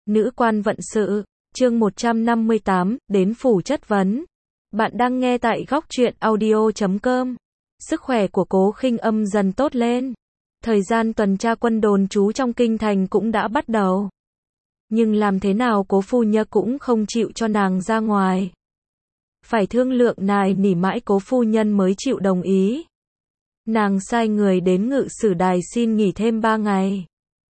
Nữ quan vận sự, chương 158, đến phủ chất vấn. Bạn đang nghe tại góc truyện audio.com. Sức khỏe của Cố Khinh Âm dần tốt lên. Thời gian tuần tra quân đồn trú trong kinh thành cũng đã bắt đầu. Nhưng làm thế nào Cố phu nhân cũng không chịu cho nàng ra ngoài. Phải thương lượng nài nỉ mãi Cố phu nhân mới chịu đồng ý. Nàng sai người đến Ngự Sử Đài xin nghỉ thêm 3 ngày.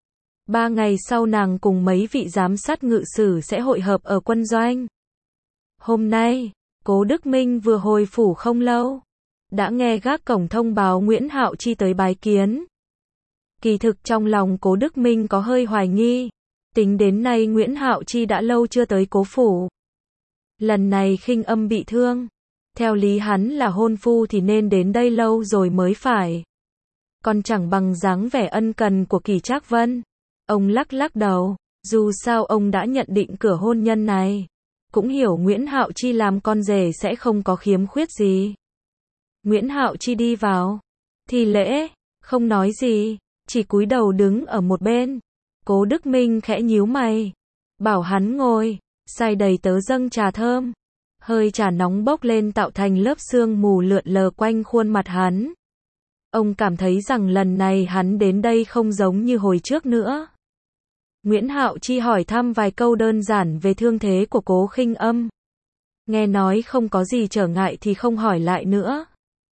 3 ngày sau nàng cùng mấy vị giám sát ngự sử sẽ hội hợp ở quân doanh. Hôm nay, Cố Đức Minh vừa hồi phủ không lâu, đã nghe gác cổng thông báo Nguyễn Hạo Chi tới bái kiến. Kỳ thực trong lòng Cố Đức Minh có hơi hoài nghi, tính đến nay Nguyễn Hạo Chi đã lâu chưa tới Cố phủ. Lần này Khinh Âm bị thương, theo lý hắn là hôn phu thì nên đến đây lâu rồi mới phải. Còn chẳng bằng dáng vẻ ân cần của Kỳ Trác Vân. Ông lắc lắc đầu, dù sao ông đã nhận định cửa hôn nhân này, cũng hiểu Nguyễn Hạo Chi làm con rể sẽ không có khiếm khuyết gì. Nguyễn Hạo Chi đi vào, thi lễ, không nói gì, chỉ cúi đầu đứng ở một bên. Cố Đức Minh khẽ nhíu mày, bảo hắn ngồi, sai đầy tớ dâng trà thơm. Hơi trà nóng bốc lên tạo thành lớp sương mù lượn lờ quanh khuôn mặt hắn. Ông cảm thấy rằng lần này hắn đến đây không giống như hồi trước nữa. Nguyễn Hạo Chi hỏi thăm vài câu đơn giản về thương thế của Cố Khinh Âm. Nghe nói không có gì trở ngại thì không hỏi lại nữa.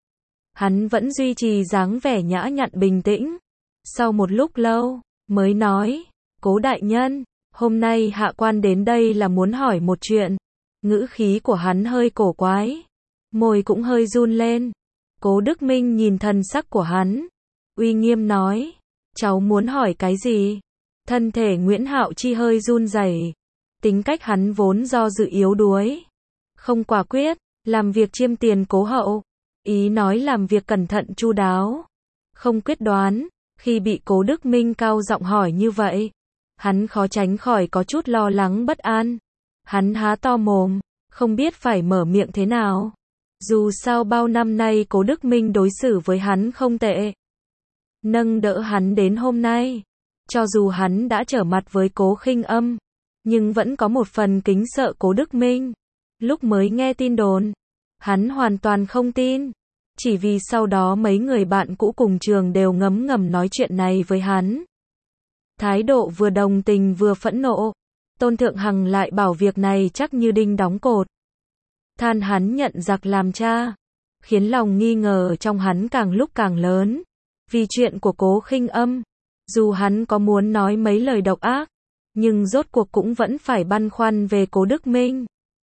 Hắn vẫn duy trì dáng vẻ nhã nhặn bình tĩnh. Sau một lúc lâu, mới nói, Cố đại nhân, hôm nay hạ quan đến đây là muốn hỏi một chuyện. Ngữ khí của hắn hơi cổ quái, môi cũng hơi run lên. Cố Đức Minh nhìn thần sắc của hắn, uy nghiêm nói, cháu muốn hỏi cái gì? Thân thể Nguyễn Hạo Chi hơi run rẩy, tính cách hắn vốn do dự yếu đuối, không quả quyết, làm việc chiêm tiền cố hậu, ý nói làm việc cẩn thận chu đáo, không quyết đoán. Khi bị Cố Đức Minh cao giọng hỏi như vậy, hắn khó tránh khỏi có chút lo lắng bất an. Hắn há to mồm, không biết phải mở miệng thế nào. Dù sao bao năm nay Cố Đức Minh đối xử với hắn không tệ, nâng đỡ hắn đến hôm nay. Cho dù hắn đã trở mặt với Cố Khinh Âm, nhưng vẫn có một phần kính sợ Cố Đức Minh. Lúc mới nghe tin đồn, hắn hoàn toàn không tin. Chỉ vì sau đó mấy người bạn cũ cùng trường đều ngấm ngầm nói chuyện này với hắn. Thái độ vừa đồng tình vừa phẫn nộ. Tôn Thượng Hằng lại bảo việc này chắc như đinh đóng cột. Than hắn nhận giặc làm cha, khiến lòng nghi ngờ trong hắn càng lúc càng lớn. Vì chuyện của Cố Khinh Âm, dù hắn có muốn nói mấy lời độc ác, nhưng rốt cuộc cũng vẫn phải băn khoăn về Cố Đức Minh.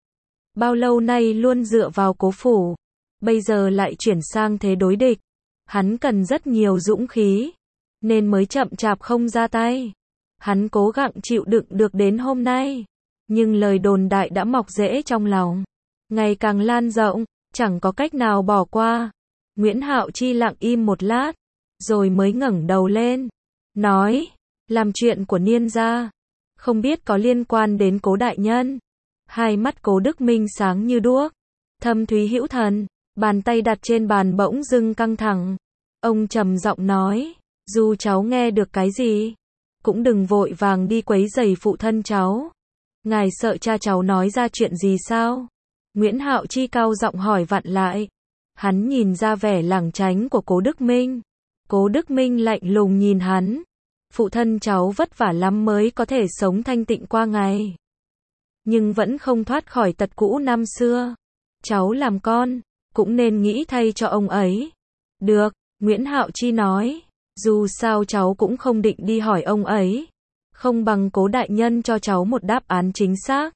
Bao lâu nay luôn dựa vào Cố phủ, bây giờ lại chuyển sang thế đối địch. Hắn cần rất nhiều dũng khí, nên mới chậm chạp không ra tay. Hắn cố gắng chịu đựng được đến hôm nay, nhưng lời đồn đại đã mọc rễ trong lòng, ngày càng lan rộng, chẳng có cách nào bỏ qua. Nguyễn Hạo Chi lặng im một lát, rồi mới ngẩng đầu lên, nói, làm chuyện của Niên gia, không biết có liên quan đến Cố đại nhân. Hai mắt Cố Đức Minh sáng như đuốc, thâm thúy hữu thần, bàn tay đặt trên bàn bỗng dưng căng thẳng. Ông trầm giọng nói, dù cháu nghe được cái gì, cũng đừng vội vàng đi quấy rầy phụ thân cháu. Ngài sợ cha cháu nói ra chuyện gì sao? Nguyễn Hạo Chi cao giọng hỏi vặn lại. Hắn nhìn ra vẻ lảng tránh của Cố Đức Minh. Cố Đức Minh lạnh lùng nhìn hắn. Phụ thân cháu vất vả lắm mới có thể sống thanh tịnh qua ngày, nhưng vẫn không thoát khỏi tật cũ năm xưa. Cháu làm con, cũng nên nghĩ thay cho ông ấy. Được, Nguyễn Hạo Chi nói. Dù sao cháu cũng không định đi hỏi ông ấy. Không bằng Cố đại nhân cho cháu một đáp án chính xác.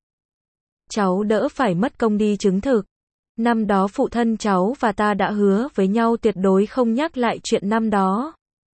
Cháu đỡ phải mất công đi chứng thực. Năm đó phụ thân cháu và ta đã hứa với nhau tuyệt đối không nhắc lại chuyện năm đó.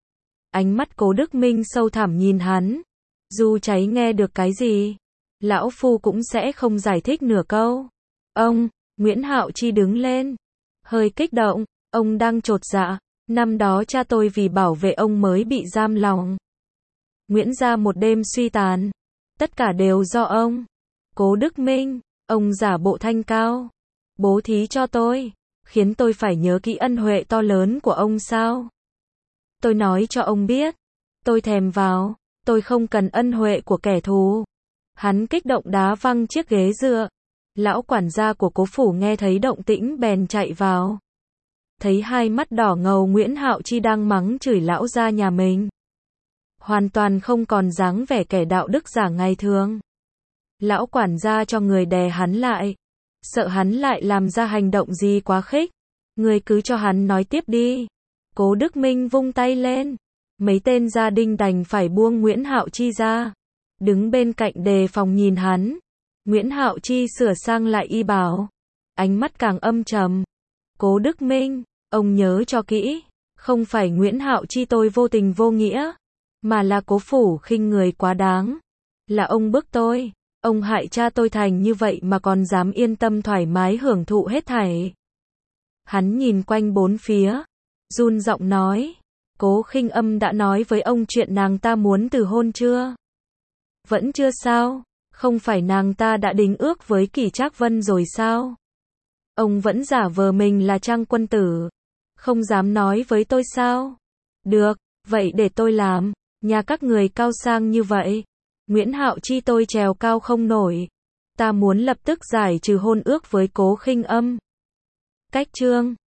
Ánh mắt Cố Đức Minh sâu thẳm nhìn hắn. Dù cháy nghe được cái gì, lão phu cũng sẽ không giải thích nửa câu. Ông, Nguyễn Hạo Chi đứng lên, hơi kích động, ông đang chột dạ. Năm đó cha tôi vì bảo vệ ông mới bị giam lòng. Nguyễn gia một đêm suy tàn. Tất cả đều do ông. Cố Đức Minh, ông giả bộ thanh cao, bố thí cho tôi, khiến tôi phải nhớ kỹ ân huệ to lớn của ông sao? Tôi nói cho ông biết, tôi thèm vào, tôi không cần ân huệ của kẻ thù. Hắn kích động đá văng chiếc ghế dựa. Lão quản gia của Cố phủ nghe thấy động tĩnh bèn chạy vào. Thấy hai mắt đỏ ngầu Nguyễn Hạo Chi đang mắng chửi lão gia nhà mình. Hoàn toàn không còn dáng vẻ kẻ đạo đức giả ngày thường. Lão quản gia cho người đè hắn lại. Sợ hắn lại làm ra hành động gì quá khích. Người cứ cho hắn nói tiếp đi. Cố Đức Minh vung tay lên. Mấy tên gia đình đành phải buông Nguyễn Hạo Chi ra. Đứng bên cạnh đề phòng nhìn hắn. Nguyễn Hạo Chi sửa sang lại y bào. Ánh mắt càng âm trầm. Cố Đức Minh, ông nhớ cho kỹ. Không phải Nguyễn Hạo Chi tôi vô tình vô nghĩa. Mà là Cố phủ khinh người quá đáng. Là ông bức tôi. Ông hại cha tôi thành như vậy mà còn dám yên tâm thoải mái hưởng thụ hết thảy. Hắn nhìn quanh bốn phía. Run giọng nói. Cố Khinh Âm đã nói với ông chuyện nàng ta muốn từ hôn chưa? Vẫn chưa sao? Không phải nàng ta đã đính ước với Kỷ Trác Vân rồi sao? Ông vẫn giả vờ mình là Trang Quân Tử. Không dám nói với tôi sao? Được, vậy để tôi làm. Nhà các người cao sang như vậy. Nguyễn Hạo Chi tôi trèo cao không nổi. Ta muốn lập tức giải trừ hôn ước với Cố Khinh Âm. Cách chương